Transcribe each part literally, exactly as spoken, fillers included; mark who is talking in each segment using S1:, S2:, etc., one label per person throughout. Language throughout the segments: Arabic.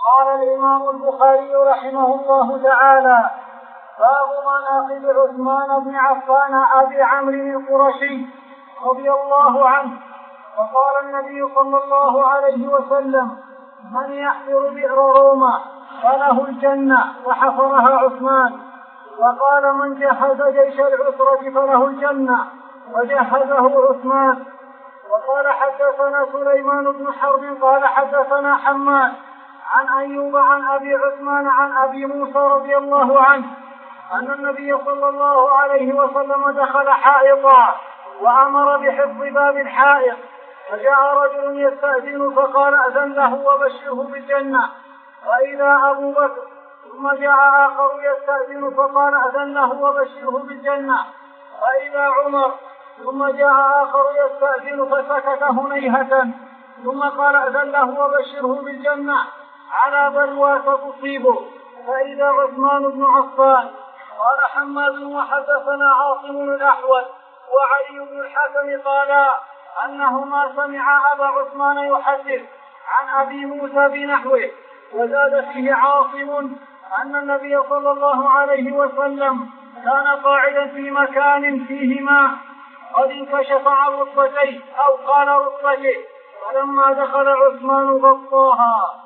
S1: قال الإمام البخاري رحمه الله تعالى: باب مناقب عثمان بن عفان أبي عمرو القرشي رضي الله عنه. وقال النبي صلى الله عليه وسلم: من يحفر بئر روما فله الجنة وحفرها عثمان. وقال: من جهز جيش العسرة فله الجنة وجهزه عثمان. وقال: حدثنا سليمان بن حرب قال حدثنا حماد عن أيوب عن أبي عثمان عن أبي موسى رضي الله عنه أن النبي صلى الله عليه وسلم دخل حائطا وأمر بحفظ باب الحائط، فجاء رجل يستأذن فقال: أذن له وبشره بالجنة، وإذا أبو بكر. ثم جاء آخر يستأذن فقال: أذن له وبشره بالجنة، وإذا عمر. ثم جاء آخر يستأذن فسكت هنيهة ثم قال: أذن له وبشره بالجنة على بلوى ستصيبه، فإذا عثمان بن عفان. قال حماد: وحدثنا عاصم الأحول وعلي بن الحكم قال أنهما سمع أبا عثمان يحدث عن أبي موسى بنحوه. وزاد فيه عاصم أن النبي صلى الله عليه وسلم كان قاعدا في مكان فيه ماء قد انكشف عن ركبتيه أو قال ركبته، فلما دخل عثمان غطاها.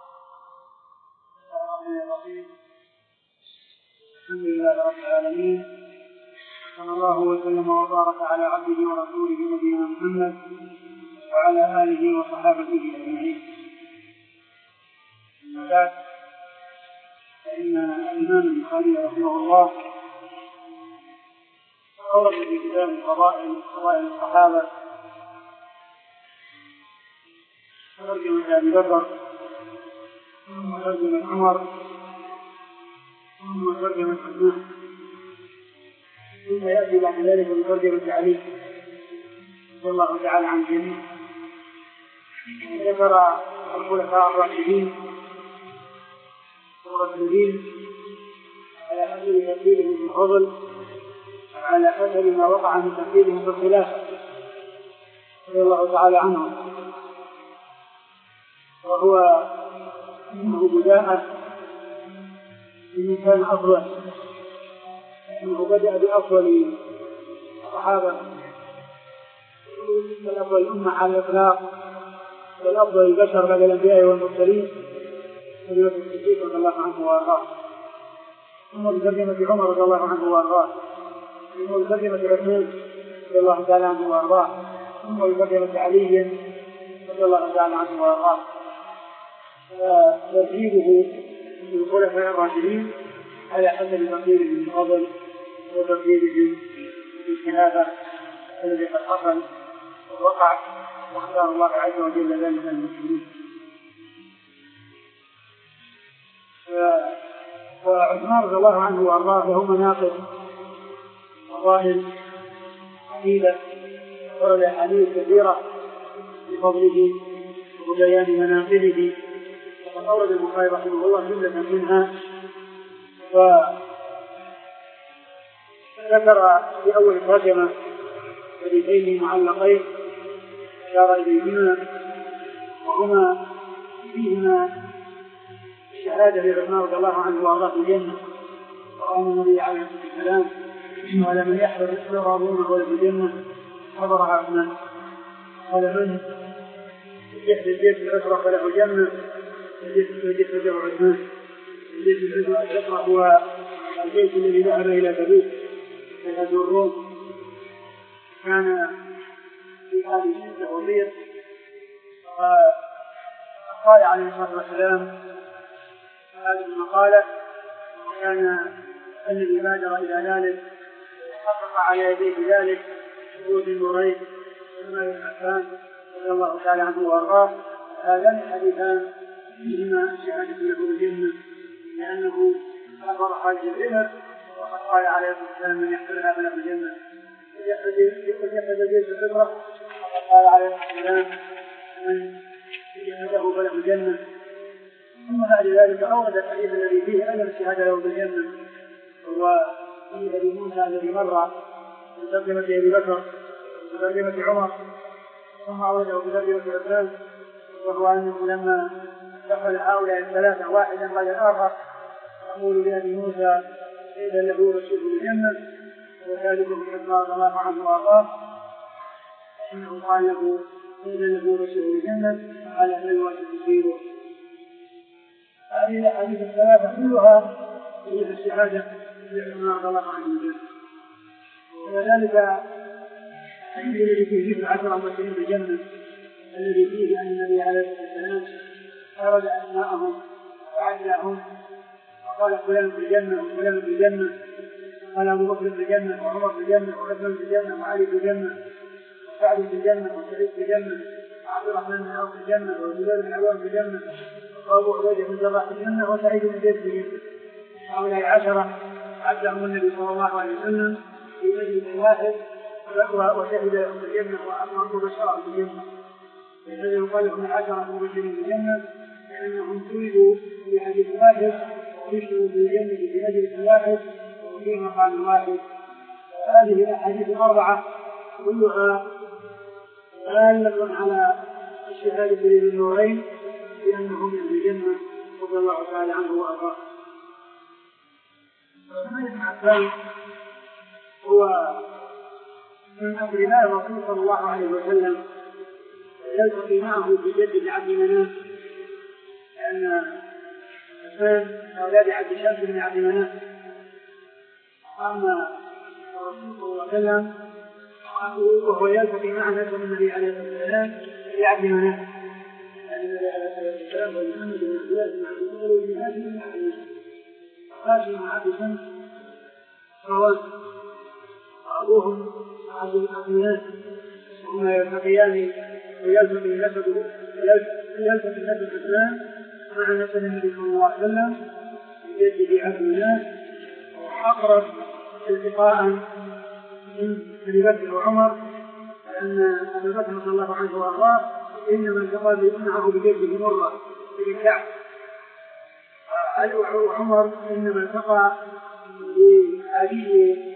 S2: الحمد لله رب العالمين، صلى الله وسلم وبارك على عبده ورسوله نبينا محمد وعلى آله وصحابته أجمعين. أما بعد، فإن الإمام البخاري رحمه الله أورد في كتاب فضائل فضائل الصحابة ترجمة أبي بكر ثم ترجمة عمر ثم ترجمة عثمان، ثم يأتي بعد ذلك بترجمة علي رضي الله تعالى عن الجميع. ذكر الخلفاء الراشدين والراشدين على أثر تفسيرهم في الفضل، على أثر ما وقع من تفسيرهم في الخلافة رضي الله تعالى عنهم. وهو إنه بداء من كان أفضل، إنه بدأ بأفضل الصحابة والأفضل الأمة على الإطلاق، والأفضل البشر بعد الأنبياء والمرسلين أبي بكر الصديق رضي الله عنه وأرضاه، ثم بترجمة عمر رضي الله عنه وأرضاه، ثم بترجمة عثمان رضي الله تعالى عنه وأرضاه، ثم بترجمة علي رضي الله تعالى عنه وأرضاه. فترتيبه في الخلفاء الراشدين على حسب تقديرهم من الفضل وتقديرهم في الخلافة الذي قد حصل ووقع واختار الله عز وجل ذلك المسلمين. وعثمان رضي الله عنه وارضاه له مناقب وفضائل عديدة، ورد احاديث كثيرة بفضله وبيان مناقبه، وقد اورد البخاري رحمه الله جملة منها. وذكر في اول الترجمة حديثين معلقين أشار إليهما، وهما فيهما الشهادة لعثمان رضي الله عنه وأرضاه في الجنة، وقال النبي عليه الصلاة والسلام: ولمن يحضر رضوانه ولا في الجنة حضرها عثمان. قال: من يحضر الجيش العسرة فله الجنة، الجيش فله عثمان. الجيش العسرة هو الجيش الذي ذهب إلى تبوك فغزو الروم، كان في هذه التوفيق. وقال عليه الصلاة والسلام هذه المقالة، وكان الذي بادر إلى ذلك حقق على يديه ذلك شهود النورين عثمان بن عفان رضي الله تعالى عنه وأرضاه. هذان الحديثان فيهما الشهادة له بالجنة، لأنه حضر هذه العبر، وقد قال عليه الصلاة والسلام: من يحضرها فله الجنة. يحفظ جيش الفطرة، وقد قال عليه الصلاة والسلام: من يحفظه فله الجنة. ثم بعد ذلك أورد الحديث الذي فيه أن الشهادة له بالجنة، وهو حديث أبي موسى الذي مر بترجمة أبي بكر وترجمة عمر، ثم أورده بترجمة عثمان، وهو أنه لما دخل هؤلاء الثلاثة واحدا بعد الآخر يقول لأبي موسى إذا له رسول الجنة وذلك بن رضي الله عنه وأرضاه إنه قال له إذا له رسول الجنة قال هل وستصيبه. هذه الأحاديث الثلاثة كلها هي الشهادة لعمر رضي الله عنه الجنة. وذلك الحديث الذي فيه ذكر عشرة مبشرين بالجنة الذي فيه أن النبي عليه الصلاة والسلام فرد أسماءهم وعدهم وقال فلان في الجنة وفلان في الجنة، قال أبو بكر في الجنة وعمر في الجنة وعثمان في الجنة وعلي في الجنة وسعد في الجنة وسعيد في الجنة وعبد الرحمن بن عوف في الجنة وزبير بن عوام في الجنة وأبو عبيدة بن الجراح في الجنة وسعيد بن زيد في الجنة. هؤلاء العشرة عدهم النبي صلى الله عليه وسلم في مجلس واحد وشهد لهم الجنة وأمروا بشرا في الجنة. الذي يقال لهم العشرة مبشرين بالجنة لأنهم ولدوا في حديث واحد وبشروا بالجنة في مجلس واحد وفي مقام واحد. هذه الأحاديث الأربعة كلها دالة على الشهادة للنورين بأنهم من الجنة رضي الله تعالى عنه وأرضاه. عثمان بن عفان هو من أقرباء الرسول صلى الله عليه وسلم يلتقي معه بجد عبد مناف، لأن عثمان أولاد عبد شمس بن عبد مناف. أما الرسول صلى الله عليه وسلم وهو يلتقي مع ناس من النبي عليه الصلاة والسلام بعبد مناف، لأن النبي عليه الصلاة والسلام ومحمد بن عبد الله بن عبد الله بن هاشم بن عبد مناف هاشم مع عبد شمس رواد وأبوهم عبد مناف، وهما يلتقيان ويلتقي نسبه يلتقي نسب عثمان مع نسب النبي صلى الله عليه وسلم بجده عبد مناف، وأقرب التقاء من أبي بكر وعمر، لأن أبي بكر رضي الله عنه وأرضاه إنما التقى معه بجده مرة بن كعب، وعمر إنما التقى بأبيه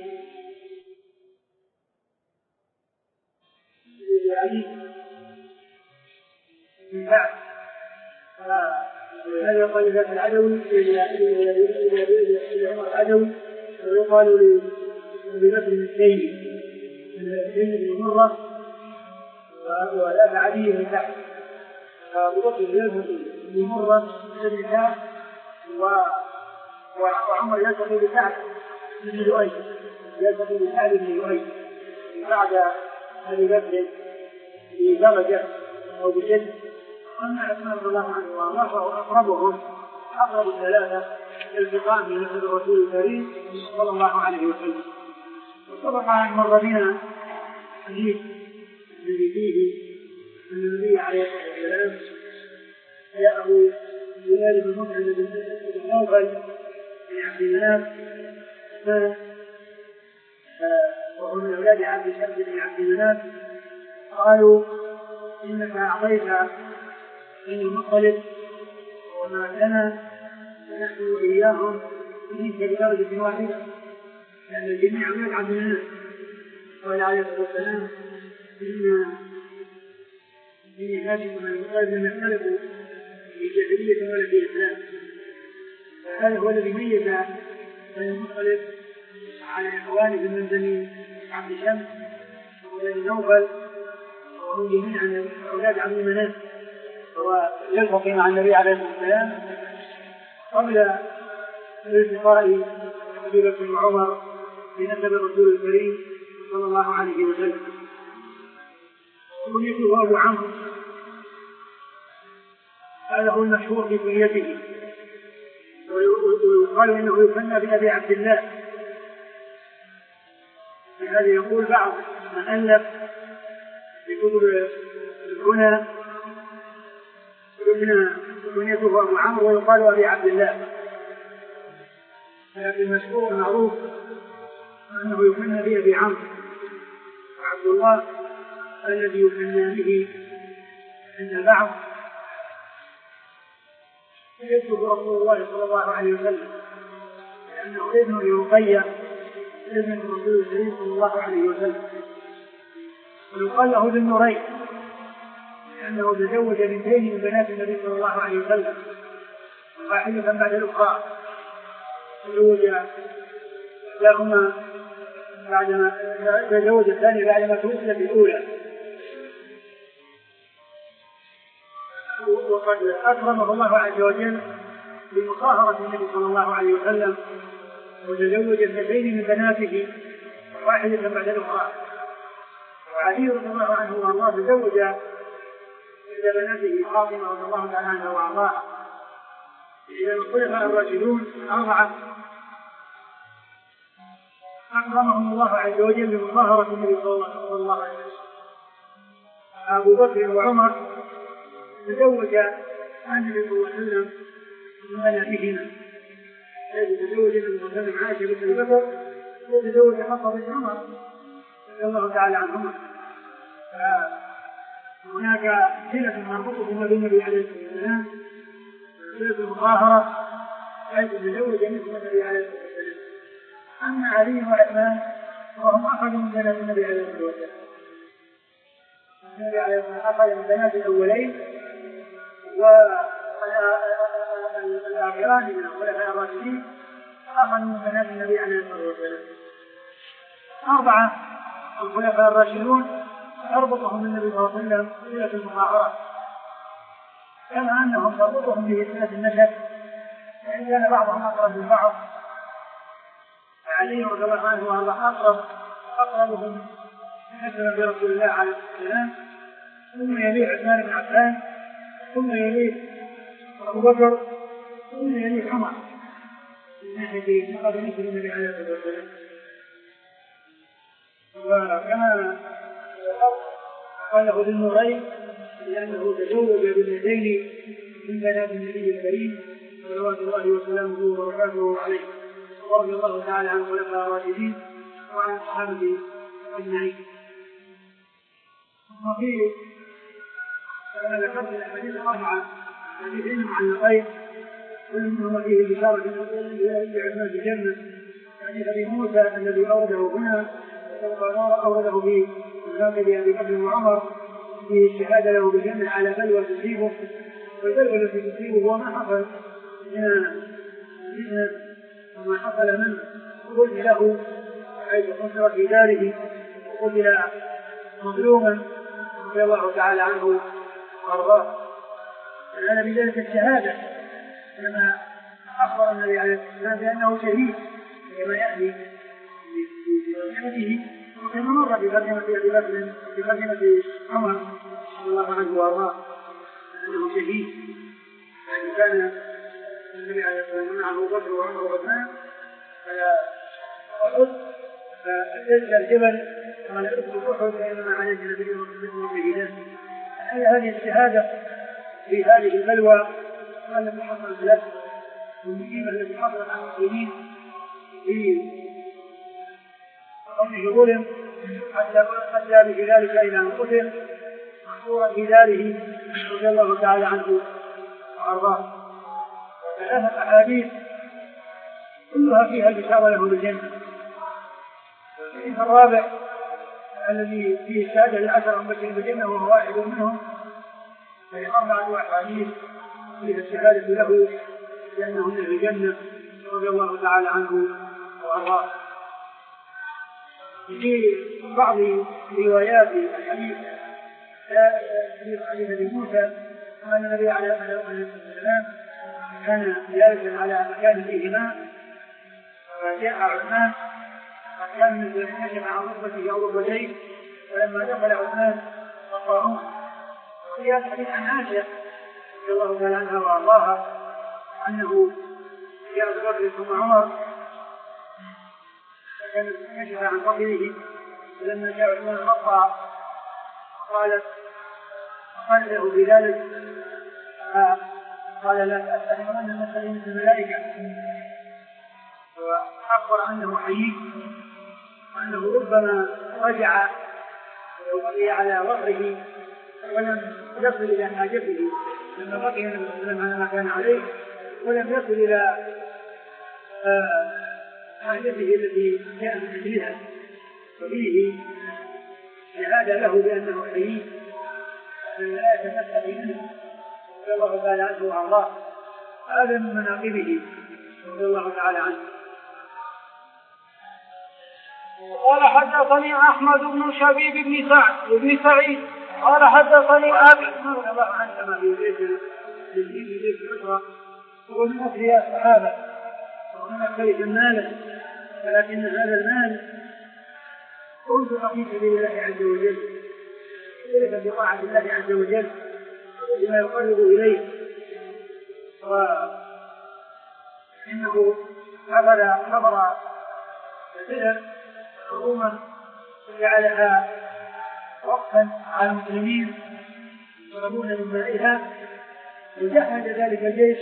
S2: بأبيه بن كعب. هذا يقال ذات العدوي إلى عمر العدوي، ويقال لأبي بكر السيد السيد بن مرة ولا عدي بن كعب. فأبو بكر يلتقي بمرة بن كعب وعمر يلتقي بكعب بن لؤي يلتقي بكعب بن لؤي بعد أبي بكر بدرجة أو بجد. أما عثمان رضي الله عنه وأرضاه فهو أقربهم أقرب الثلاثة التقاء من نسب الرسول الكريم صلى الله عليه وسلم. وسبق أن مر بنا حديث الذي فيه أن النبي عليه الصلاة والسلام جاءه بلال بن مطعم بن نوفل بن عبد مناف وهو من أولاد عبد شمس بن عبد مناف، قالوا إنك أعطيت بني المطلب وما كان نحن وإياهم ليس بدرجة واحدة، لأن الجميع أولاد عبد مناف. قال عليه الصلاة والسلام إن بني هاشم بن المطلب لم يختلفوا في جاهلية ولا في إسلام، فهذا هو الذي ميز بني المطلب على إخوانه من بني عبد شمس وبني نوفل، وهم جميعا أولاد عبد مناف. ويلتقي مع النبي عليه الصلاة والسلام قبل الالتقاء أبي بكر وعمر بنسب الرسول الكريم صلى الله عليه وسلم. كنيته أبو عمرو، هذا هو المشهور في كنيته، ويقال إنه يكنى بأبي عبد الله. هذا يقول بعض من ألف في كتب الكنى إن كنيته أبو عمرو ويقال أبي عبد الله، لكن المشهور معروف أنه يكنى بأبي عمرو وعبد الله الذي يكنى به عند البعض يكتب رسول الله صلى الله عليه وسلم، لأنه ابن لرقية ابن الرسول الكريم صلى الله عليه وسلم، ويقال له ذو النورين لأنه تزوج بنتين من بنات النبي صلى الله عليه وسلم، واحدة بعد الأخرى، تزوج لهما بعدما تزوج الثاني بعدما توفيت الأولى. وقد أكرمه الله عز وجل بمصاهرة النبي صلى الله عليه وسلم، وتزوج اثنتين من بناته واحدة بعد الأخرى. وعلي رضي الله عنه وارضاه تزوج إحدى بناته فاطمة رضي الله تعالى عنها وارضاها. إذا الخلفاء الراشدون أربعة أكرمهم الله عز وجل بمصاهرة النبي صلى الله عليه وسلم. أبو بكر وعمر تزوج النبي صلى الله عليه وسلم من بناتهما، تزوج النبي صلى الله عليه وسلم عائشة بنت أبي بكر، وتزوج حفصة بنت عمر رضي الله تعالى عنهما. هناك صلة مربوطة بالنبي عليه الصلاة والسلام، صلة المصاهرة، حيث تزوج مثل النبي عليه الصلاة والسلام. أما علي وعثمان وهم أخذوا من بنات النبي عليه الصلاة والسلام. النبي عليه الصلاة والسلام أخذ من بنات الأولين، والآخران من الخلفاء الراشدين أخذوا من بنات النبي عليه الصلاة والسلام. أربعة الخلفاء الراشدون أربطهم النبي صلى الله عليه وسلم صلة المصاهرة، كما أنهم تربطهم به صلة النسب، وإن كان بعضهم أقرب من بعض. علي رضي الله عنه وهو أقرب أقربهم نسبا برسول الله عليه السلام، ثم يليه عثمان بن عفان، ثم يليه أبو بكر، ثم يليه عمر من ناحية نقض نسب النبي عليه الصلاة والسلام. وكما قاله ذو النورين لأنه تزوج بابنتين من بنات النبي الكريم صلوات الله وسلامه وبركاته عليه، رضي الله تعالى عن الخلفاء الراشدين وعن أصحابه أجمعين. وفي كما ذكرت الأحاديث الأربعة حديثين معلقين كل منهما فيه البشارة بعثمان في الجنة، حديث أبي موسى الذي أورده هنا أورده في الباب لأبي بكر وعمر في الشهادة له بالجنة على بلوى تصيبه، والبلوى التي تصيبه هو ما حصل من الفتنة وما حصل من قتل له حيث خسر في داره وقتل مظلوما رضي الله تعالى عنه وارضاه. فكان بذلك الشهادة كما أخبر النبي عليه الصلاة والسلام بأنه شهيد كما يأتي في ترجمته، وكما مر بترجمة أبي بكر في ترجمة عمر رضي الله عنه وارضاه أنه شهيد. يعني كان النبي عليه الصلاة والسلام معه أبو بكر وعمر وعثمان فلا أحد فأتى الجبل قال ادخل أحد فإنما عليه النبي مثل شهيدان. هذه الشهادة في هذه البلوى التي حصلت له والمصيبة التي حصلت على المسلمين في قومه ظلم حتى أدى بذلك إلى أن قتل محصورا في داره رضي الله تعالى عنه وأرضاه. ثلاثة أحاديث كلها فيها البشارة له بالجنة. الحديث الرابع الذي فيه الشهادة لعشر مبشرين بالجنة وهو واحد منهم، فهي أربعة أحاديث فيها الشهادة له لأنه من الجنة رضي الله تعالى عنه وأرضاه. في بعض روايات الحديث في حديث ابي موسى أن النبي عليه الصلاة والسلام كان جالسا على مكان فيه ماء فجاء عثمان فكان ينشف عن ركبته أو ركبتين، فلما دخل عثمان وقعوا في الحديث عن عائشة رضي الله تعالى عنها وأرضاها أنه جاء أبو بكر ثم عمر فكان ينشف عن ركبته، فلما جاء عثمان قطع قالت قال له بذلك قال لا تأتهم أن المسلمين من الملائكة، وأخبر أنه حي وأنه ربما رجع وبقي على ظهره ولم يصل إلى حاجته لما بقي النبي صلى الله عليه وسلم على ما كان عليه ولم يصل إلى حاجته التي جاء من أجلها، وفيه شهادة له بأنه حي لا يتمسك به رضي الله تعالى عنه وارضاه. هذا من مناقبه رضي الله تعالى عنه.
S1: قال حدثني احمد بن شبيب بن سعد بن سعيد قال حدثني ابي
S2: رضي الله عنه كما في بيت الدين في بيت الاسره ومن اثرياء الصحابه ومن خير المال، ولكن هذا المال انفق في سبيل الله عز وجل، ذلك بطاعه الله عز وجل بما يقرب اليه، وانه حضر خبر كثيرا حكومه جعلها وقفا على المسلمين يشربون من مائها، وجهز ذلك الجيش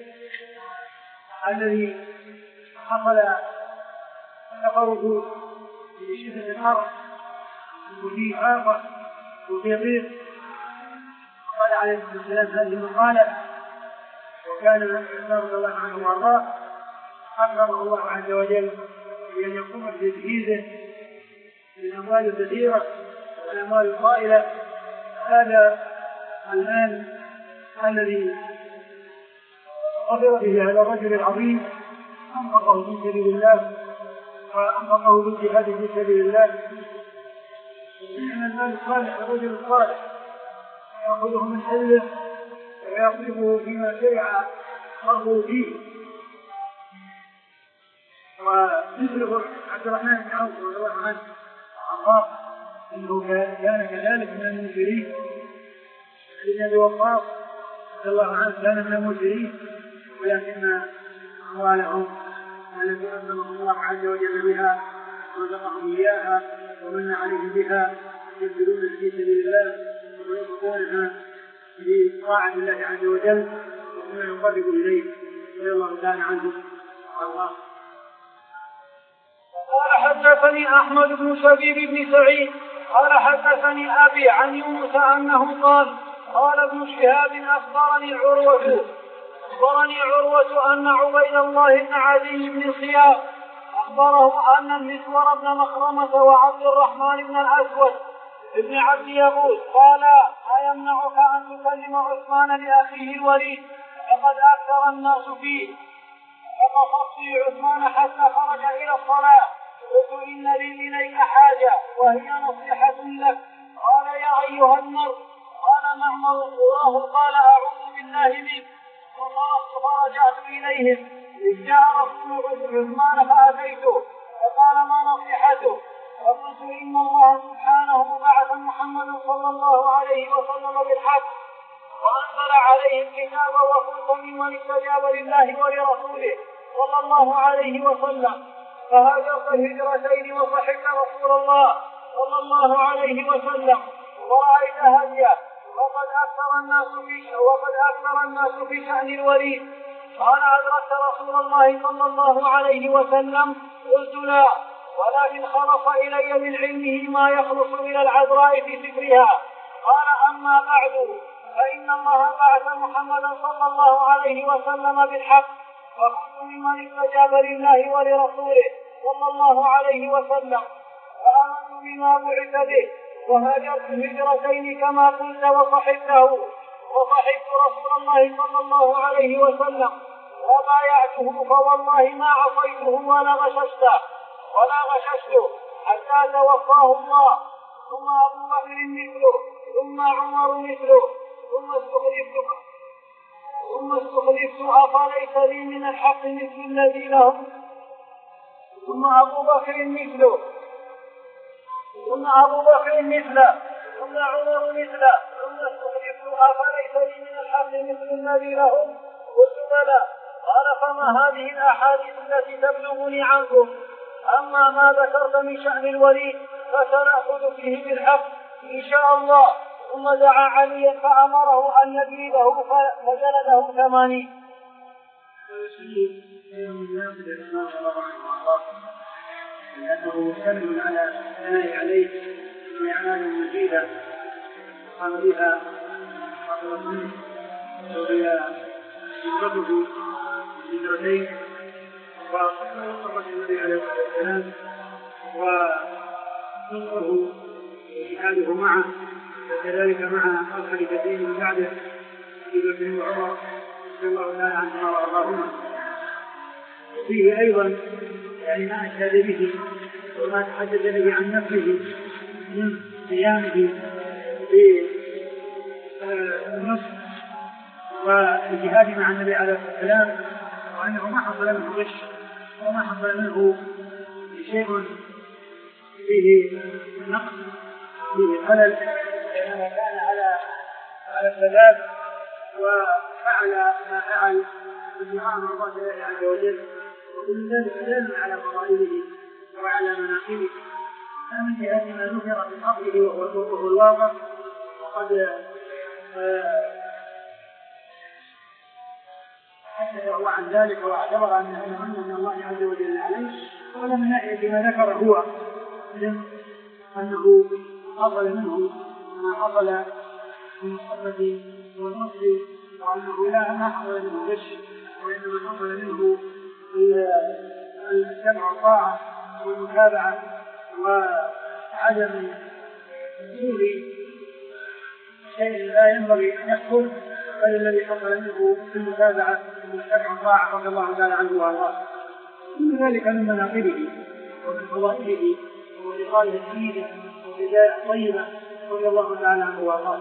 S2: الذي حصل تقرب في شدة الحر وفي حاقة وفي ضيق. قال عليه الصلاة والسلام هذه المقالة، وكان عمر رضي الله عنه وارضاه أكرمه الله عز وجل بأن يقوم بتجهيزه بالأموال الكثيرة والأموال الطائلة. هذا المال الذي غفر به هذا الرجل العظيم أنفقه في سبيل الله وأنفقه بالجهاد في سبيل الله. إن المال الصالح الرجل الصالح يأخذه من حله ويصرفه فيما شرع فرضه فيه. ومثله عبد الرحمن بن عوف رضي الله عنه وارضاه انه كان كذلك من المنكرين. ابن ابي وقاص رضي الله عنه كان من المنكرين، ولكن اموالهم التي انزلهم الله عز وجل بها ورزقهم اياها ومن عليهم بها يبذلون في سبيل الله وينفقونها بطاعه الله عز وجل وما يقرب اليه رضي الله تعالى عنه وارضاه.
S1: قال حدثني احمد بن شبيب بن سعيد قال حدثني ابي عن يونس انه قال قال ابن شهاب اخبرني عروه اخبرني عروه ان عبيد الله بن عدي بن خيار اخبره ان المسور بن مخرمه وعبد الرحمن بن الاسود ابن عبد يغوث قال ايمنعك ان تكلم عثمان لاخيه الوليد فقد اكثر الناس فيه، فقصدت عثمان حتى خرج الى الصلاه قلت ان لي اليك حاجه وهي نصيحه لك. قال يا ايها المرء قال معمر الله قال اعوذ بالله منك. فخرجت فرجعت اليهم اذ جاء رسول عثمان فاتيته فقال ما نصيحته؟ فقلت ان الله سبحانه بعث محمدا صلى الله عليه وسلم بالحق وانزل عليه الكتاب وقلت ممن استجاب لله ولرسوله صلى الله عليه وسلم فهاجرت الهجرتين وصحبت رسول الله صلى الله عليه وسلم ورأيت هديه وقد أكثر الناس في وقد أكثر الناس في شأن الوليد. قال أدركت رسول الله صلى الله عليه وسلم؟ قلت لا، ولكن خلص إلي من علمه ما يخلص إلى العذراء في سترها. قال أما بعد فإن الله بعث محمدا صلى الله عليه وسلم بالحق وكنت ممن استجاب لله ولرسوله صلى الله عليه وسلم فآمنت بما بعث به وهاجرت الهجرتين كما قلت وصحبته وصحبت رسول الله صلى الله عليه وسلم وبايعته فوالله ما عصيته ولا غششته ولا غششته حتى توفاه الله. ثم أبو بكر مثله ثم عمر مثله ثم استخلفت ثم استخلفت أفليس لي من الحق مثل الذي لهم؟ ثم أبو بكر مثله ثم أبو بكر مثله ثم عمر مثله ثم استخلفت أفليس لي من الحق مثل الذي لهم؟ قلت بلى. قال فما هذه الأحاديث التي تبلغني عنكم؟ أما ما ذكرت من شأن الوليد فسنأخذ فيه بالحق إن شاء الله. ثم دعا عليا فأمره أن يجلده فجلده ثمانين.
S2: لأنه مستمر على الثناء عليه بأعمال مفيدة قام بها قبل السنة وهي يفرده بالهجرتين وصحبة النبي عليه الصلاة والسلام ونصره وجهاده معه وكذلك مع الخليفتين من بعده أبي بكر وعمر رضي الله تعالى عنهما وأرضاهما. فيه أيضا يعني ما أشهد به وما تحدث به عن نفسه من قيامه بالنصر والجهاد مع النبي عليه الصلاة والسلام، وأنه ما حصل منه غش وما حصل منه شيء فيه نقص فيه خلل، لأنه كان على على الثبات وفعل ما فعل ابتغاء مرضات الله عز وجل، وكل ذلك دال على فضائله وعلى مناقبه، فمن جهة ما ذكر من فضله وهو الواقع. وقد حدث هو عن ذلك واعتبر أنه من من الله عز وجل عليه، ولم نأتي بما ذكر هو من أنه حصل منه ما حصل من الصفة والنصر، وأنه لا ما حصل منه غش، وإنما حصل منه السمع والطاعة والمتابعة وعدم حصول شيء لا ينبغي أن يحصل، بل الذي حصل منه في المتابعة والسمع والطاعة رضي الله تعالى عنه وأرضاه. كل ذلك من مناقبه ومن فضائله ولقائه سيده وبداية طيبة رضي الله تعالى عنه وأرضاه.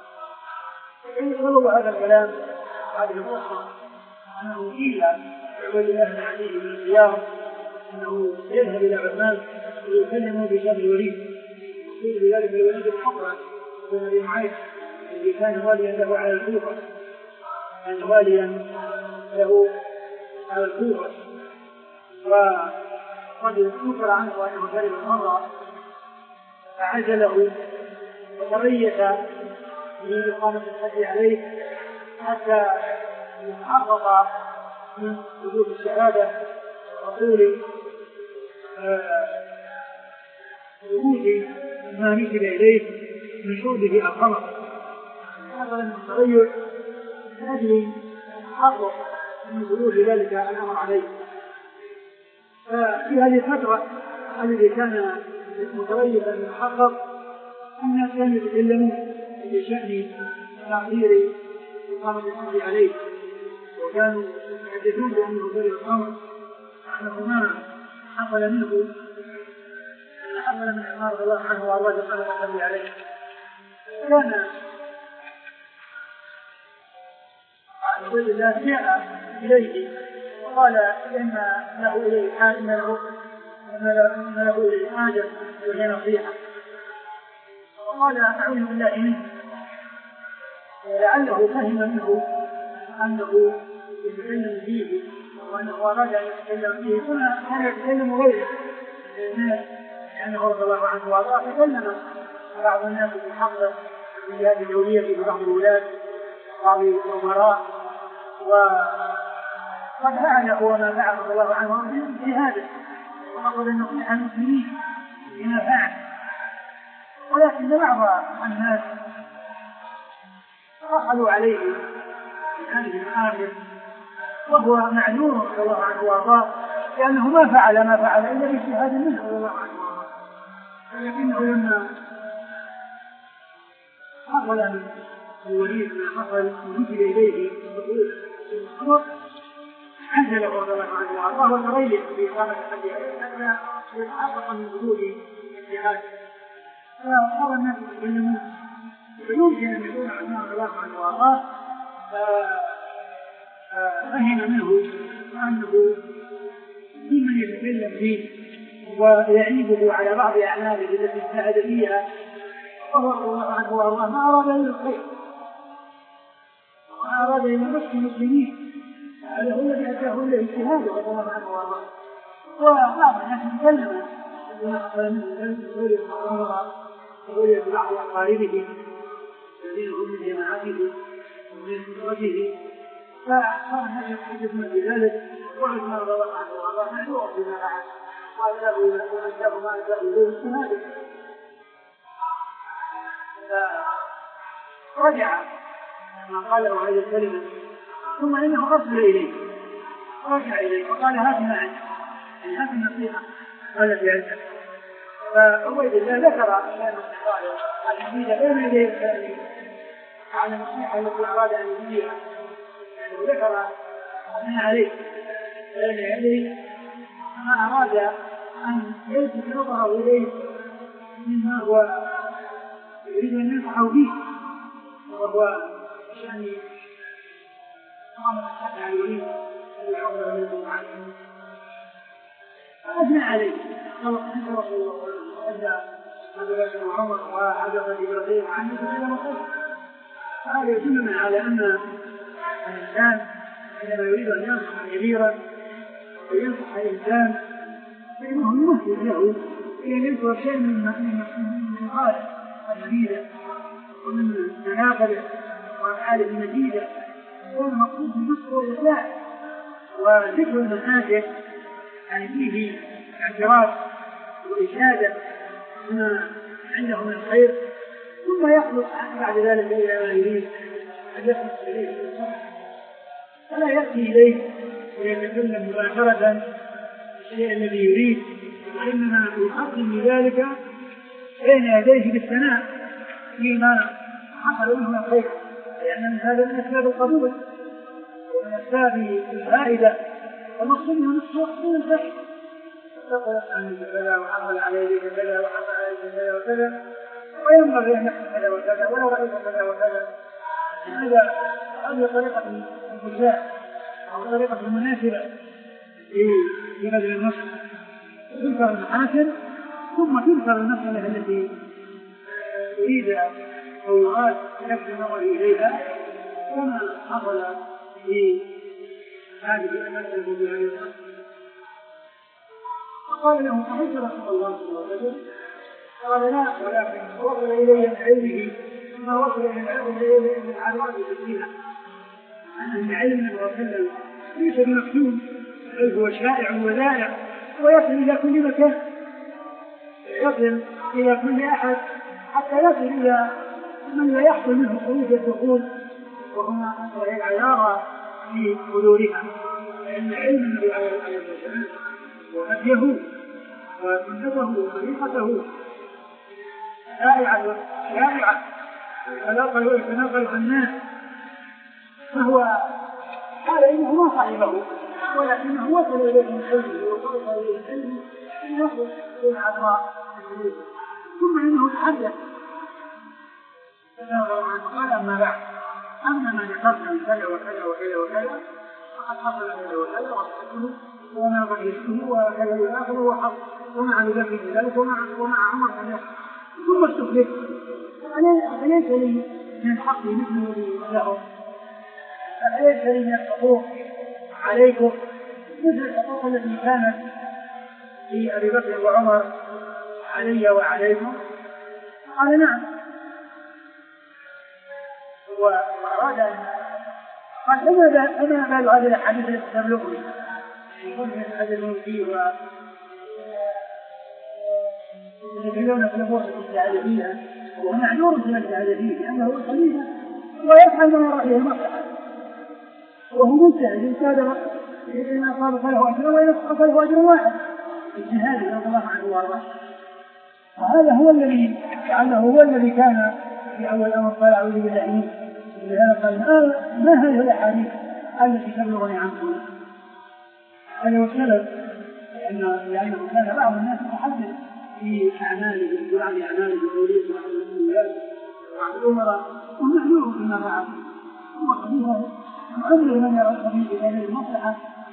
S2: سبب هذا الكلام هذه القصة أنه قيل عبد الله عليه بن الخيار أنه يذهب إلى عثمان ويكلمه بشأن الوليد، وقيل بذلك الوليد الحقرة بن أبي معيط الذي كان واليا له على الكوفة، كان واليا له على الكوفة، وقد ذكر عنه أنه شرب مرة فعزله وتريث من إقامة الحد عليه حتى يتحقق من وجود الشهادة وطول وجود ما نسب إليه من شربه الخمر. هذا من التغير من أجل التحقق من وجود ذلك الأمر عليه. ففي هذه الفترة الذي كان متغيرا يتحقق الناس كانوا يتكلمون بشأن تعبير إقامة الحد عليه، وكانوا يحدثون بأنه غير الخمر، أنه ما حصل منه أن حصل من عمار الله عنه وأراد إقامة الحد عليه. كان عبد الله جاء إليه وقال إن له إليه حاجة إن له إليه حاجة وهي نصيحة، وقال أعوذ بالله منه، لعله فهم منه أنه يتكلم فيه وأنه أراد أن يتكلم فيه، هنا كان يتكلم غيره لأنه رضي الله عنه وأرضاه. تكلم بعض الناس في حقه في هذه الدولية في بعض الولاة وبعض الأمراء، وقد فعل هو ما فعل رضي الله عنه في هذا، وقال أن نصيحة المسلمين بما فعل، ولكن بعض الناس رحلوا عليه من هذه المآمر، وهو معلوم رضي الله عنه وأرضاه لأنه ما فعل ما فعل إلا باجتهاد منه رضي الله عنه وأرضاه. ولكنه لما حصل من الوليد ما حصل ونسب إليه عزله رضي الله عنه وأرضاه وتريث في إقامة الحد عليه حتى يتحقق من وجود اجتهاد. فصار الناس يتكلمون يمكن أن يكون عثمان رضي الله عنه وأرضاه فهم منه أنه ممن يتكلم فيه ويعيبه على بعض أعماله التي اجتهد فيها، وهو رضي الله عنه وأرضاه ما أراد إلا الخير وما أراد إلا نصح المسلمين، هذا هو الذي أتاه إليه اجتهاده رضي الله عنه وأرضاه. وبعض الناس يتكلم مثلا من غير الأمراء وغير بعض أقاربه الذين هم من جماعته ومن أسرته، فصار الناس يتحدثون بذلك، وعثمان رضي الله عنه وأرضاه معذور بما فعل وأتاه وأتاه ما أتاه إليه اجتهاده. فرجع ما قاله هذه الكلمة، ثم إنه أرسل إليه رجع إليه وقال هذه ما عندك، يعني هذه النصيحة قال في عندك. فعبيد الله ذكر أشياء من الحديث بين يدي الثاني على النصيحة التي أراد أن يبنيها، وذكر أن عليه بين يدي ما أراد أن يلفت نظره إليه مما هو يريد أن ينفعه به، وهو شأن قام الحق عن يريد أن يعبر منه عنه فأثنى عليه قال أنت رسول الله وأدى أبو بكر وعمر وحدث إبراهيم عن مثل ما قال. هذا يدلنا على أن الإنسان عندما يريد أن ينصح كبيرا وينصح إنسان فإنه يمثل له أن يذكر شيء من المخالف الجديدة ومن مناقبه وأفعاله المجيدة، والمقصود بالنصر والإصلاح وذكر المحاجر يعني فيه اعتراف وإشادة ما عنده من الخير، ثم يخلص بعد ذلك إلى ما يريد أن يخلص إليه فلا يأتي إليه ويتكلم مباشرة الشيء الذي يريد، وإنما يقدم ذلك بين يديه بالثناء فيما حصل منه من الخير، لأن هذا من أسباب القبول ومن أسباب الفائدة، والمقصود من النصح من الفائدة تقول أن كذا وحصل عليك كذا وحصل عليك كذا وكذا وينبغي أن يحصل كذا وكذا ولو رأيت كذا وكذا. هذا هذه طريقة البشاء أو طريقة المناسبة في بذل النصح، تذكر المحاسن ثم تذكر المسألة التي يريد أو يراد نفس النظر إليها كما حصل في هذه المسألة بهذه. فقال له فحج رسول الله صلى الله عليه وسلم؟ قال لا، ولكن وصل إلي من علمه ما وصل إلى العلم من العلوات الدينة، أن العلم وسلم ليس بمكتوم بل هو شائع وذائع ويصل إلى كل مكان، يصل إلى كل أحد حتى يصل إلى من لا يحصل منه خروج الدخول وهنا العيارة في قدورها، لأن علم النبي عليه الصلاة والسلام وهديه وسنته وطريقته شائعة شائعة يتناقل في الناس، فهو قال إنه ما صاحبه ولكنه وصل إليه من علمه ووصل إليه علمه أن يصل إلى العذراء ثم إنه تحدث قال أما بعد أما من ذكرت من كذا وكذا وكذا وكذا فقد حصل كذا وكذا وحصله وما بقيته وكذا الآخر وحصل ومع أبي بكر ذلك ومع عمر كذلك ثم استخلف. أليس لي من الحق مثل له؟ أليس لي من الحقوق عليكم مثل الحقوق التي كانت في أبي بكر وعمر علي وعليكم؟ قال نعم. وأراد أن قال فما بال هذه الحديث التي تبلغني يكون من هذا فيه ويجعلون في الأمور التي فيها ومعذور في التي فيه لأنه هو الخليفة ويفعل ما يرى فيه المصلحة وهو مجتهد إن كان إن أصاب فله أجر وإن أسقط فله أجر واحد اجتهاد رضي الله عنه وارضاه. وهذا هو الذي لعله هو الذي كان في أول أمر قال أعوذ بالله منه، ولهذا قال ما هذه الأحاديث التي تبلغني عنكم؟ هذا هو السبب لأنه كان بعض الناس يتحدث في أعماله وبعض أعماله بقوله وبعض الأمور وبعض الأمراء ومعلوم فيما معه هو خليفة وعمر من يرى الخليفة بهذه المصلحة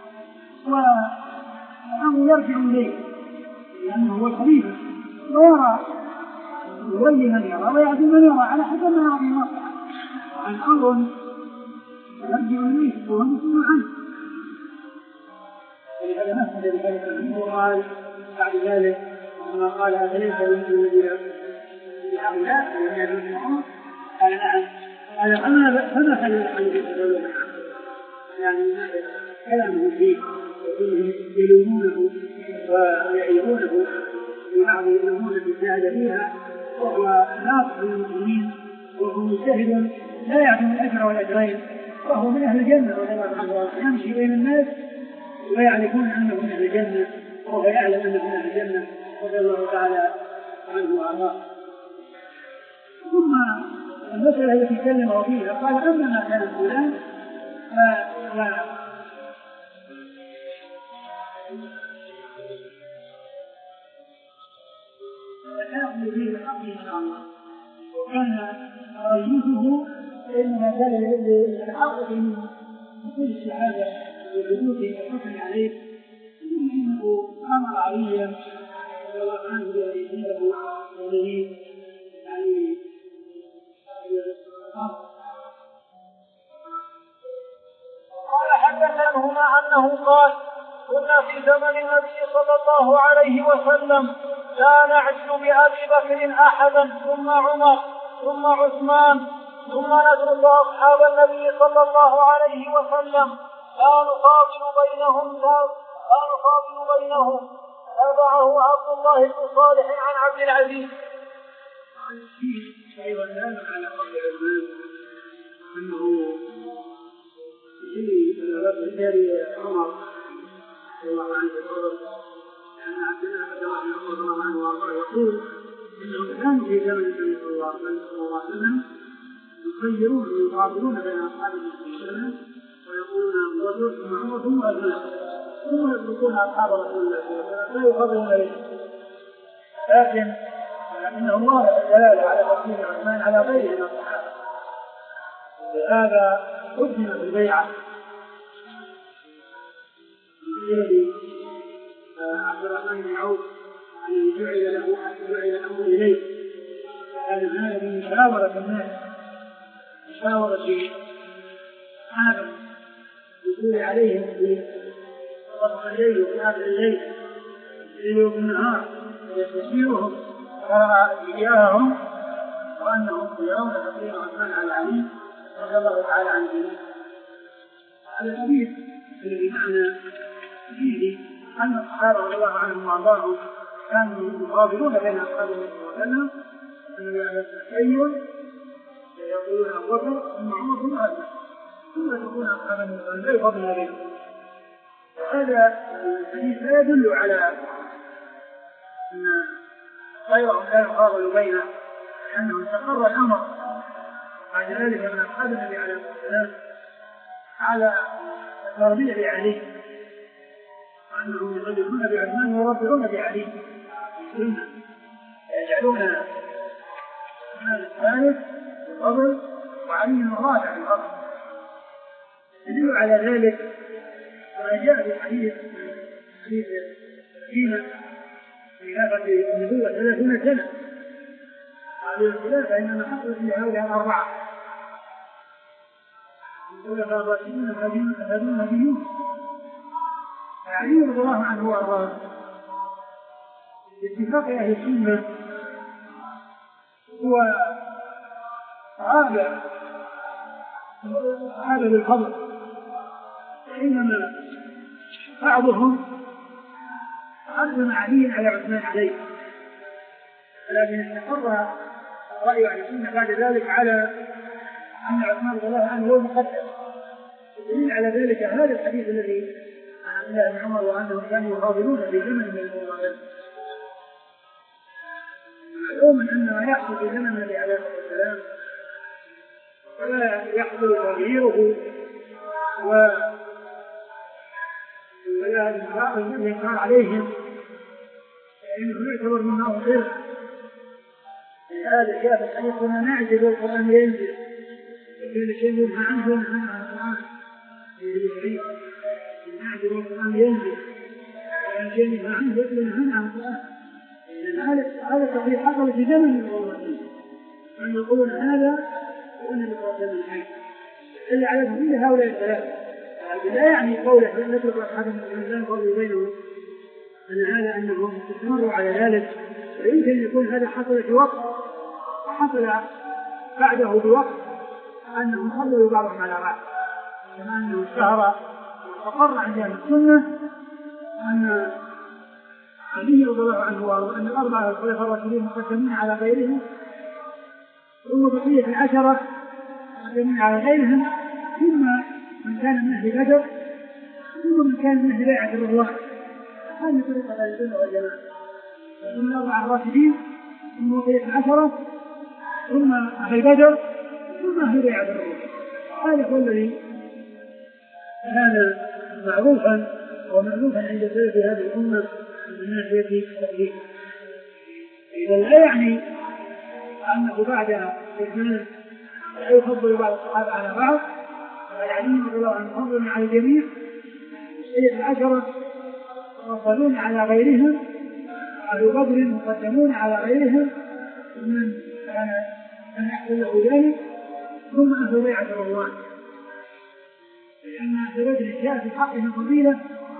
S2: وأنه يرجع إليه لأنه هو الخليفة ويرى يولي من يرى ويعدي من يرى على حسب ما يرى المصلحة عن أمر يرجع إليه وهو مسؤول عنه. ولهذا مثل ذلك الحديث وقال بعد ذلك وما قال أفليس الذي لهؤلاء الذين يدعون قال نعم. قال فما خلى الحديث يتبلغ يعني كلامه فيه وفيه يلومونه ويعيبونه ببعض الأمور التي اجتهد فيها وهو ناصح للمسلمين وهو مجتهد لا يعدم الأجر والأجرين وهو من أهل الجنة يمشي بين الناس ويعرفون أنه من أهل الجنة وهو يعلم أنه من أهل الجنة. وصلى الله تعالى عنه وأرضاه. ثم المسألة التي تكلم فيها قال أما ما كان فلان فلا فتأخذ فيه الحق إن شاء الله. وكان رئيسه إنما كان يتحقق من كل الشهادة وجدوده والحكم عليه إنه أمر عليا رضي الله عنه بأن يجيبه وله يعني
S1: قال حدثنهما أنه قال كنا في زمن النبي صلى الله عليه وسلم لا نعد بأبي بكر أحدا ثم عمر ثم عثمان ثم نترك أصحاب النبي صلى الله عليه وسلم لا نقابل بينهم لا نقابل بينهم. تابعه عبد الله بن صالح عن عبد العزيز.
S2: أيضا دل على قول عثمان أنه في الرجال عمر رضي الله عنه يقول أن عبد الله بن عمر رضي الله عنه وأرضاه يقول إنهم كانوا في زمن النبي صلى الله عليه وسلم يخيرون ويقابلون بين أصحاب النبي صلى الله عليه وسلم ويقولون أبو بكر ثم عمر ثم عثمان ثم يتركون أصحاب رسول الله صلى الله عليه وسلم لا يقابلون بهم. لكن إن الله دلالة على تقديم عثمان على غيره من الصحابة. لهذا قدم بالبيعة الذي عبد الرحمن بن عوف أن جعل له جعل الأمر إليه. كان هذا من مشاورة الناس مشاورة الصحابة يقول عليهم في وسط الليل وفي آخر الليل الليل والنهار ويستشيرهم فرأى إياهم وأنهم يرون تقديم عثمان على علي رضي الله تعالى عنه. هذا الحديث الذي معنا فيه أن الصحابة رضي الله عنهم وأرضاهم كانوا يقابلون بين أصحاب النبي صلى الله عليه وسلم من التخيل يقولون أبو بكر ثم عمر ثم عثمان ثم يقولون أصحاب النبي صلى الله عليه وسلم لا يفضلون بينهم. هذا الحديث لا يدل على أن غيرهم لا يقابل بينه لأنه استقر الأمر بعد ذلك من أصحاب النبي عليه الصلاة والسلام على التربية بعلي وأنهم يغلبون بعثمان ويربعون بعلي يجعلون عثمان الثالث الفضل وعلي الرابع الفضل. يدل على ذلك ما جاء في حديث حديث فينا خلافة النبوة ثلاثون سنة. هذه الخلافة إنما حصلت في هؤلاء الأربعة الخلفاء الراشدين الهادون النبيون. علي رضي الله عنه وأرضاه باتفاق أهل السنة هو رابع هذا بالفضل، حينما بعضهم قدم علي على عثمان عليه، لكن استقر رأي أهل السنة بعد ذلك على أن عثمان رضي الله عنه هو مقدم. الدليل على ذلك هذا الحديث الذي عن عبد الله بن عمر وأنهم كانوا يقابلون في زمن من المقابلات. معلوم أن ما يحصل في زمن النبي عليه الصلاة والسلام ولا يحصل تغييره ولا ينكر عليهم فإنه يعتبر منه خير. هذا جاء في الحديث كنا نعجب القرآن ينزل وكل شيء ينهى عنه ونهى عن القرآن نعجب القرآن ينزل وكل شيء ينهى عنه ونهى عن القرآن. هذا التقرير حصل في زمن من الأمة أن يقولون هذا وأن يقول من الحي إلا على سبيل هؤلاء الثلاثة. لا يعني قوله لن نترك أصحاب الإنسان قولوا بينهم أن هذا أنهم استمروا على ذلك، ويمكن يكون هذا حصل في وقت وحصل بعده بوقت أنهم صلوا بعضهم على بعض، كما أنه اشتهر وقر عند أهل السنة أن علي رضي الله عنه وأن الأربعة الخلفاء الراشدين مقدمين على غيرهم ثم بقية العشرة مقدمين على غيرهم ثم من كان من أهل بدر ثم من كان من أهل بيعة الرضوان. هذه طريقة أهل السنة والجماعة. ثم الأربعة الراشدين ثم بقية العشرة ثم أهل بدر ثم أهل بيعة الرضوان. هذا هو الذي كان معروفا ومألوفا عند سلف هذه الأمة من ناحية التأليف. إذا لا يعني أنه بعد اثنين لا يفضل بعض الصحابة على بعض، بل عليهم رضي الله عنهم فضل على الجميع. بقية العشرة يفضلون على غيرهم، أهل بدر مقدمون على غيرهم من كان أن يحصل له ذلك، ثم أهل بيعة الرضوان، لأن أهل بدر جاء في حقهم فضيلة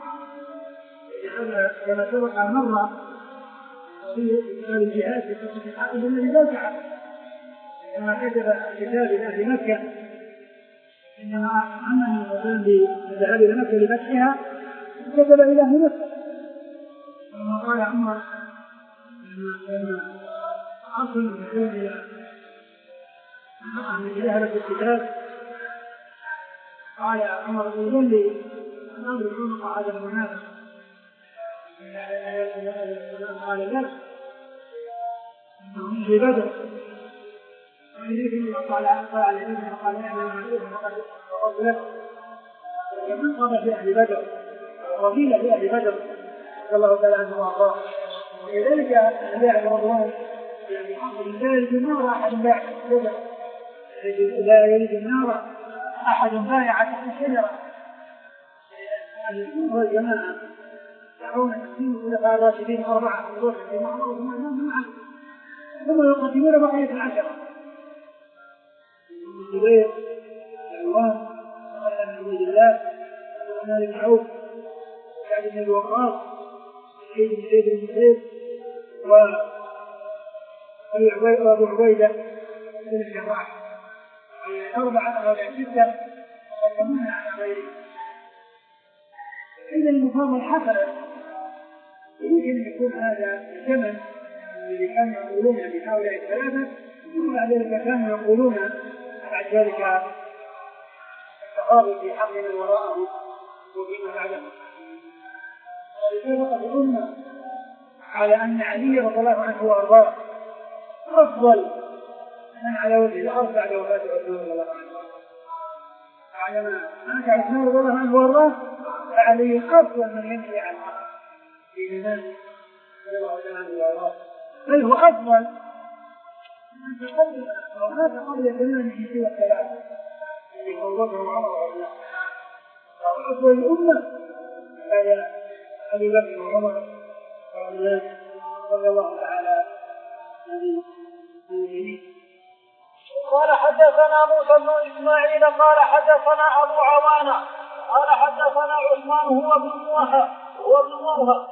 S2: كما سبق مرة في كتاب الجهاد في قصة الحق الذي لا تعب كما كتب كتاب أهل مكة إنما أمن الرسول بالذهاب إلى مكة لفتحها كتب إلى أهل مكة. ثم قال عمر لما أصل الرسول إلى أهل أهل الكتاب قال عمر يقول لي أمر عنق هذا المنافق قال لا إنه في بدر وإليك الله قال قال لأنه قال أعلم عليهم وقد لك ومن قضى في أهل بدر وقيل في أهل بدر رضي الله تعالى عنه وأرضاه. ولذلك بيعة الرضوان لا يريد النار أحد بايع بدر، لا يريد النار أحد بايع تحت الشجرة. الجمهور والجماعة يرون تقديم الخلفاء الراشدين أربعة من الوقت في معروف معه ثم يقدمون بقية العشرة ابن الزبير العوام وابن عبد الله وابن بن عوف وسعد بن وقاص وسعيد بن زيد بن زيد وأبو عبيدة بن الجراح، أربعة أو ستة يقدمون على غيرهم. إذا المفاضلة حصلت يمكن أن يكون هذا الزمن الذي كانوا يقولون بهؤلاء الثلاثة، ثم بعد ذلك كانوا يقولون بعد ذلك التقاضي في حق من وراءه وفيما بعده. ولذلك الأمة على أن علي رضي الله عنه وأرضاه أفضل من على وجه الأرض بعد وفاة عثمان رضي الله عنه. بعدما مات عثمان رضي الله عنه وأرضاه فعلي أفضل من يمشي على الأرض في زمان رضي الله عنه وأرضاه، بل هو أفضل من تقبل وهذا قبل زمان الجيش والثلاثة الذي فوضته عمر رضي الله عنه. أفضل الأمة هذا أبي بكر وعمر وعثمان رضي الله تعالى عنهم جميعا.
S1: قال حدثنا موسى بن إسماعيل قال حدثنا أبو عوانة قال حدثنا عثمان هو ابن موهب هو ابن موهب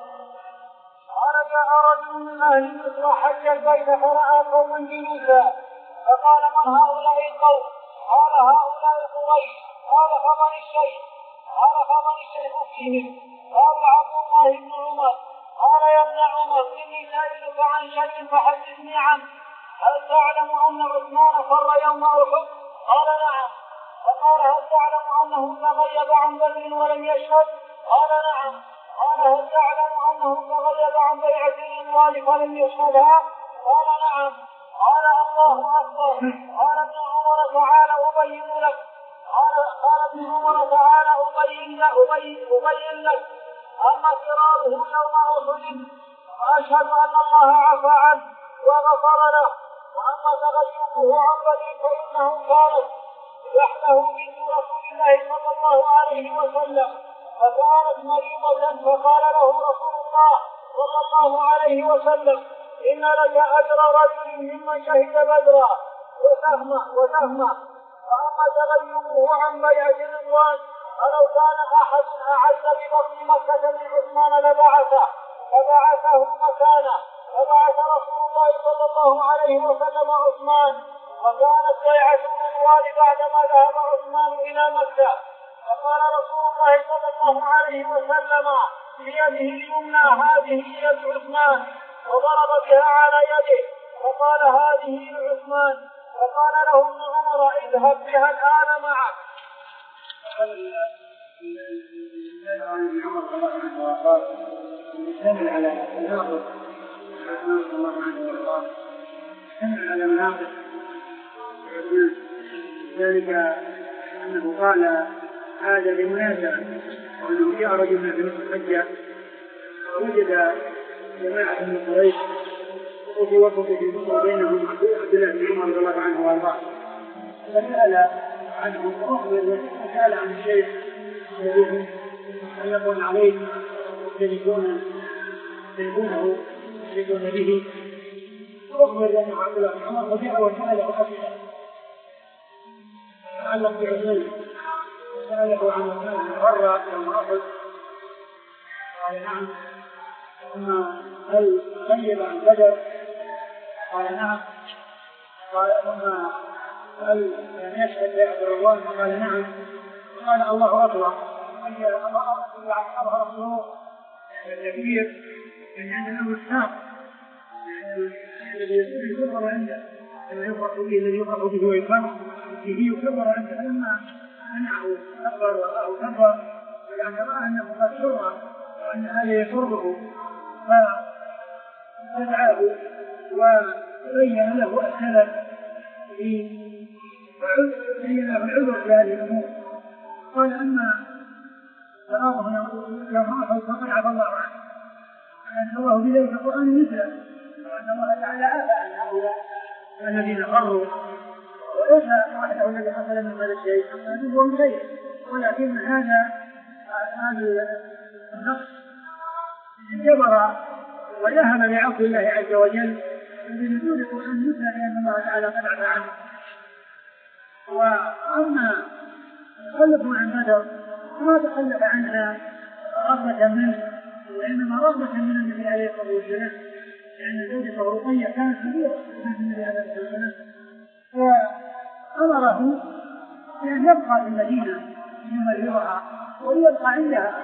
S1: قال جاء رجل من أهل مصر حج البيت فرأى قوما جلوسا فقال من هؤلاء القوم؟ قال هؤلاء قريش. قال فمن الشيخ؟ قال فمن الشيخ فيهم؟ قال عبد الله بن عمر. قال يا ابن عمر إني سائلك عن شيء فحدثني عنه. هل تعلم أن عثمان فر يوم أحد؟ قال نعم. فقال هل تعلم أنه تغيب عن بدر ولم يشهد؟ قال نعم. قال هل تعلم أنه تغيب عن بيعة الرضوان فلم يشهدها؟ قال نعم. قال الله أكبر. قال ابن عمر تعالى أبين لك. قال قال ابن عمر تعالى أبين لك أبين, أبين لك أما فراره يوم أحد وأشهد أن الله عفى عنه وغفر له، وأما تغيبه عن بدر فإنه كانت وحده بنت رسول الله صلى الله عليه وسلم فكانت مريضة فقال له رسول الله صلى الله عليه وسلم إن لك أجر رجل ممن شهد بدرا وسهمه وسهمه. وأما تغيبه عن بيعة الرضوان فلو كان أحد أعز ببطن مكة من عثمان لبعثه فبعثه مكانه فبعث رسول الله صلى الله عليه وسلم عثمان، وكانت بيعة الرضوان بعدما ذهب عثمان إلى مكة. فقال رسول الله صلى الله عليه وسلم بيده اليمنى هذه يد عثمان وضرب بها على يده وقال هذه لعثمان. فقال له ابن عمر اذهب بها الآن معك.
S2: على الناظر عثمان رضي الله عنه وارضاه يدل على مناقب عثمان، ذلك أنه قال هذا بمناسبة وأنه جاء رجل من بني الحجة ووجد جماعة من قريش وفي وسط بينهم عبد الله بن عمر رضي الله عنه وارضاه، فسأل عنهم وسأل عن الشيخ الذي أن يكون عليه يشركون يشركونه يشركون به، فأخبر أنه عبد الله بن عمر وجاء وسأله أسئلة تعلق بعثمان، سأله عن عثمان بن غرة يوم أحد قال نعم، ثم هل غيب عن بدر قال نعم، قال ثم هل لم يشهد بيعة الرضوان قال نعم، قال الله أكبر، أظهر الظهور الكبير من عند له الساق الذي يكبر عنده الذي يفرح به الذي يفرح به ويفرح به يكبر عنده، فلما منعه كبر ورآه كبر لأن رأى أنه قد سر وأن هذا يسره فدعاه وبين له السبب بين له العذر في هذه الأمور. قال أما فأظهر يوم أحد فقد عفى الله عنه وأن الله بذلك القرآن مثله، وأن الله تعالى عفى عن هؤلاء الذين فروا وليس وحده الذي حصل من هذا الشيء حتى هو من غيره، ولكن هذا هذا النقص جبر وذهب بعفو الله عز وجل بنزول القرآن مثله لأن الله تعالى قد عفى عنه. وأما تخلفوا عن بدر ما تخلف عنها رغبة منه وإنما رغبة من النبي عليه الصلاة والسلام، لأن زوجته رقية كانت كبيرة من النبي عليه الصلاة والسلام، فأمره بأن يبقى في المدينة يمررها ويبقى عندها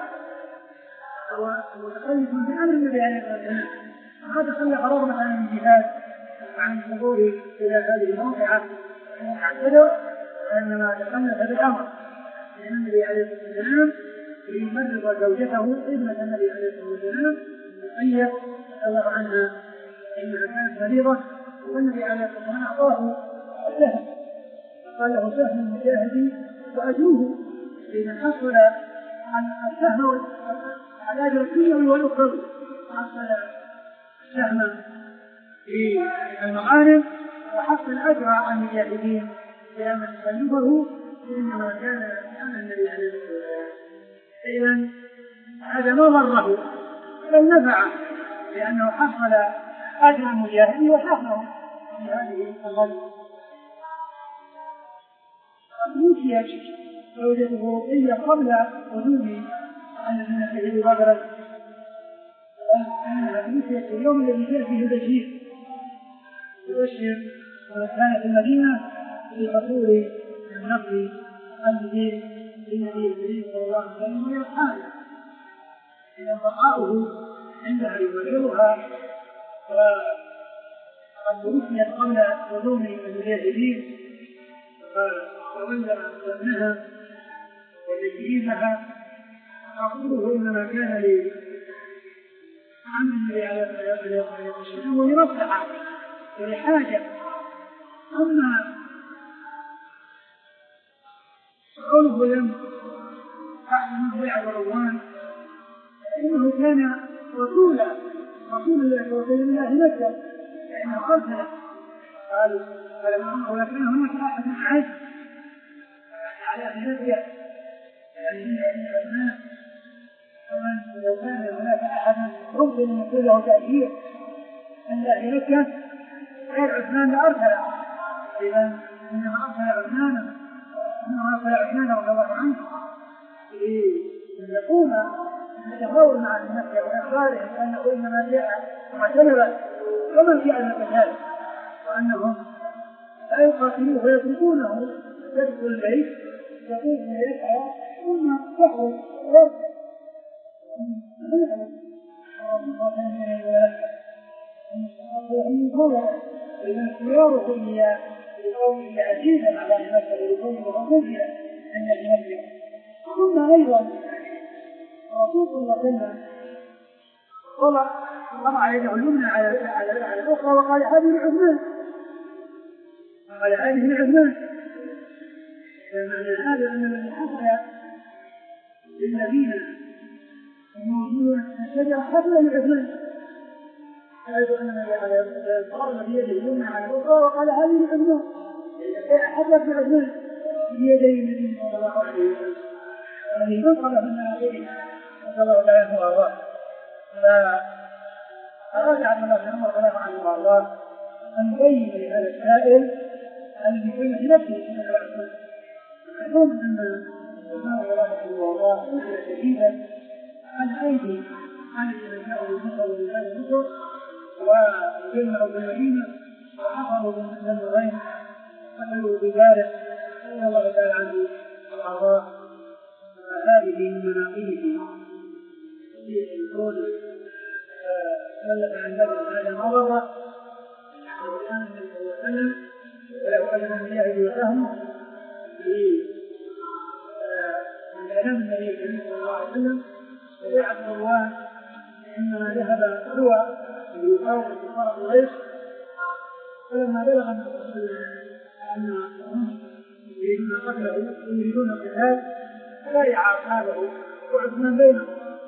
S2: ومتخلف بأمر النبي عليه الصلاة والسلام، ما تخلف رغبة عن الجهاد وعن الحضور إلى هذه الموقعة عن بدر، وإنما تخلف بالأمر لأن النبي عليه الصلاة والسلام يمرض زوجته ابنة النبي عليه الصلاة والسلام رقية رضي الله عنها إنها كانت مريضة، والنبي عليه الصلاة والسلام أعطاه السهم قال له سهم المجاهد وأجوه لمن حصل عن السهم على أجر الدنيوي والأخروي، حصل سهما في المغانم وحصل أجر عن المجاهدين لأن تخلفه إنما كان عن النبي عليه الصلاة والسلام. إذن هذا ما ضره بل نفعه لأنه حصل أجر المجاهد وسهمه في هذه الغزوة. توفيت زوجته رقية قبل قدوم الذين شهدوا بدرا، توفيت في اليوم الذي جاء فيه البشير يبشر من كان في المدينة بحصول النصر الذي للنبي الكريم صلى الله عليه وسلم وأصحابه، إذا بقاؤه عندها يبررها وقد توفيت قبل قدوم المجاهدين فولى ابنها وتجهيزها، عقوله إنما كان لعم النبي عليه الصلاة والسلام ولمصلحة ولحاجة. أما قوله لم أحسن بيع الرضوان فإنه كان رسولا رسول الله ورسول الله مكة لأنه قتل قال فلما كان هناك أحد أحد على أهلية يعني الناس ومن لو كان هناك أحد ممكن أن يكون له تأثير عند أهل مكة غير عثمان لأرسل، إذا إنما أرسل عثمانا إنما أرسل عثمان رضي الله عنه ليقوم يتفاوض مع أهل مكة وإخبارهم أنه إنما جاء معتمرا ومن جاء القتال وأنهم لا يقاتلوه ويتركونه يدخل البيت يطوف ويسعى ثم يخرج ويرجع إذا خياركم هي لقوم عزيزا على المسألة لقوم غضوبيا عند المسجد. ثم أيضا رسول الله صلى الله عليه وسلم وضع يده اليمنى على الأخرى وقال هذه لعثمان قال هذه العثمان. معنى هذا أن من حصل للذين الموجودون الشجرة حصل لعثمان، حيث أن النبي عليه الصلاة والسلام ضرب بيده اليمنى على الأخرى وقال هذه عثمان، حصلت بعثمان بيدي النبي صلى الله عليه وسلم. هذه منقبة من آخره صلى الله عليه وسلم. فأراد عبد الله بن عمر رضي الله عنه وأرضاه أن يبين لهذا السائل أن يبين لنفسه من العثمان. معلوم أن الإمام رحمه الله سئل شديدا عن أيدي عن الإنسان المصر وبلاد مصر وجمعوا بالمدينة وحفظوا من النورين فقالوا بذلك رضي الله تعالى عنه وأرضاه. هذه من مناقبه في الكون سلك عن ذلك هذا مرض الإسلام النبي صلى الله عليه وسلم ولو أن الأنبياء يفهموا من كلام النبي صلى الله عليه وسلم وبيعة مروان إنما ذهب هو ليقاوم كفار قريش، فلما بلغ أنهم يريدون قتله ويريدون القتال بايع أصحابه وعثمان بينهم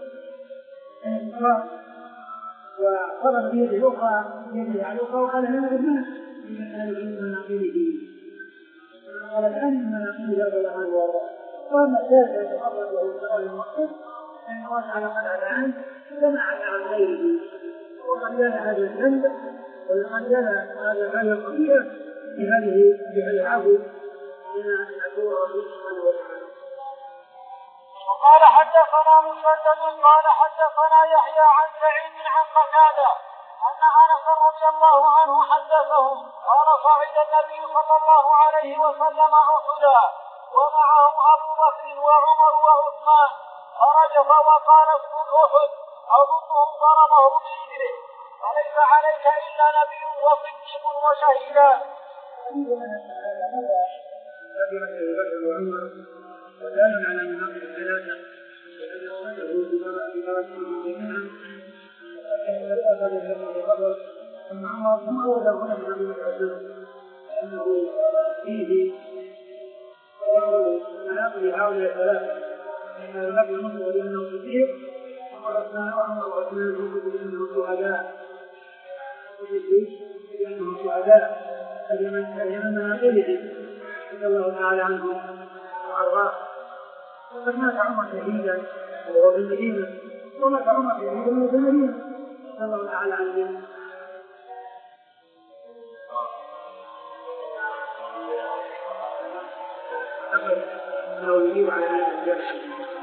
S2: وقرب بيده الأخرى بيده على الأخرى وقال لنا عثمان من مناقبه. قال الآن من مناقبه رضي الله عنه وارضاه. وأما الثالث يتقرب له سؤال المقصود أن الله تعالى قد عفى عنه وسمع عن غيره، وقد كان هذا الذنب وقد كان هذا الفعل الخطيئة بهذه العفو من العفو ربه سبحانه وتعالى.
S1: قال حدثنا مسدد قال حدثنا يحيى عن سعيد عن قتادة أن أنس رضي الله عنه حدثهم قال صعد النبي صلى الله عليه وسلم أحدا ومعه أبو بكر وعمر وعثمان، فرجف وقال اسكن أحد أظنه ضربه برجله فليس عليك إلا نبي وصديق وشهيدان.
S2: ودال على مناقب الثلاثة وأنه بمرأة جميعا وأخذ الجمع بقدر ثم عمر ثم أول هنا من أبي العزيز لأنه فيه مناقب هؤلاء الثلاثة إن النبي المصر لأنه صديق وعثمان وعمر وعثمان يقول لأنه شهداء لأنه شهداء فلمن مناقبهم رضي الله تعالى عنهم وأرضاه. وقد مات عمر شهيدا وهو في المدينة ومات عمر شهيدا وهو في المدينة صلى الله تعالى عنه. أقل أنه يجيب على هذا الجرح.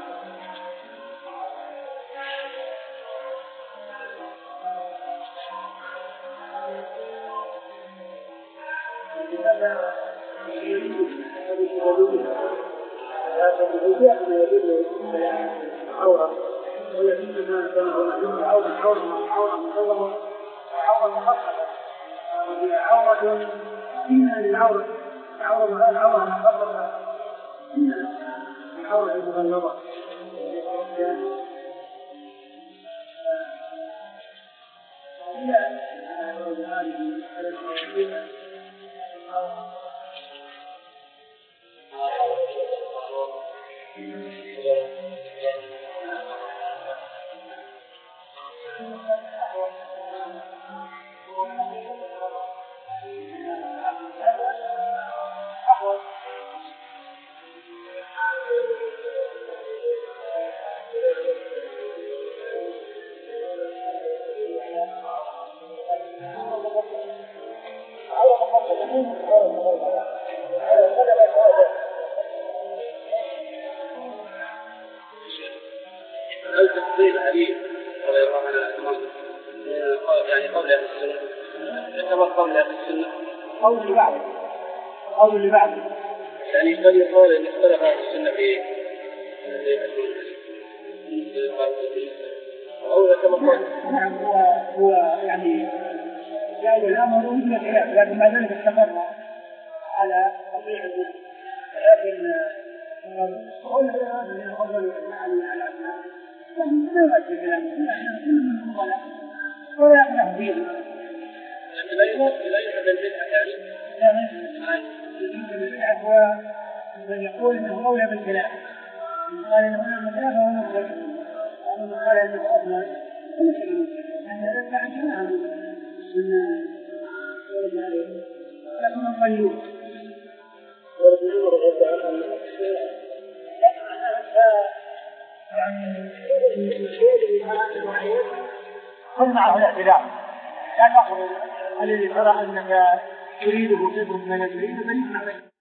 S2: ما يدل على عورة ولكنها كانت معلومة عورة عورة عورة مصورة وعورة مخصصة وهي عورة إما للعورة عورة العورة مخصصة إما العورة المغلظة إلا هذه قول اللي بعده قول اللي بعده
S3: يعني قد يقال ان اختلف اهل السنه في او كما قال
S2: نعم هو هو يعني جاء الامر مثل الخلاف لكن ما ذلك استمر على تطبيع الناس. لكن قول هذا من افضل المعنى على الاسماء لا يؤثر كلامه كل من هو ولا يقنع فيه
S3: لا يوجد البدعه يعني
S2: لا من العفو من يقول انه اولى بالكلام، قال انه هنا مكان فهو مخرج، ومن قال انه افضل هذا يدفع عن كلام من لكن الطيور
S3: والعمر رضي الله عنه
S2: يعني خذ معه الاعتداء، لا تقل الذي ترى انك تريده تدرك ما لا تريده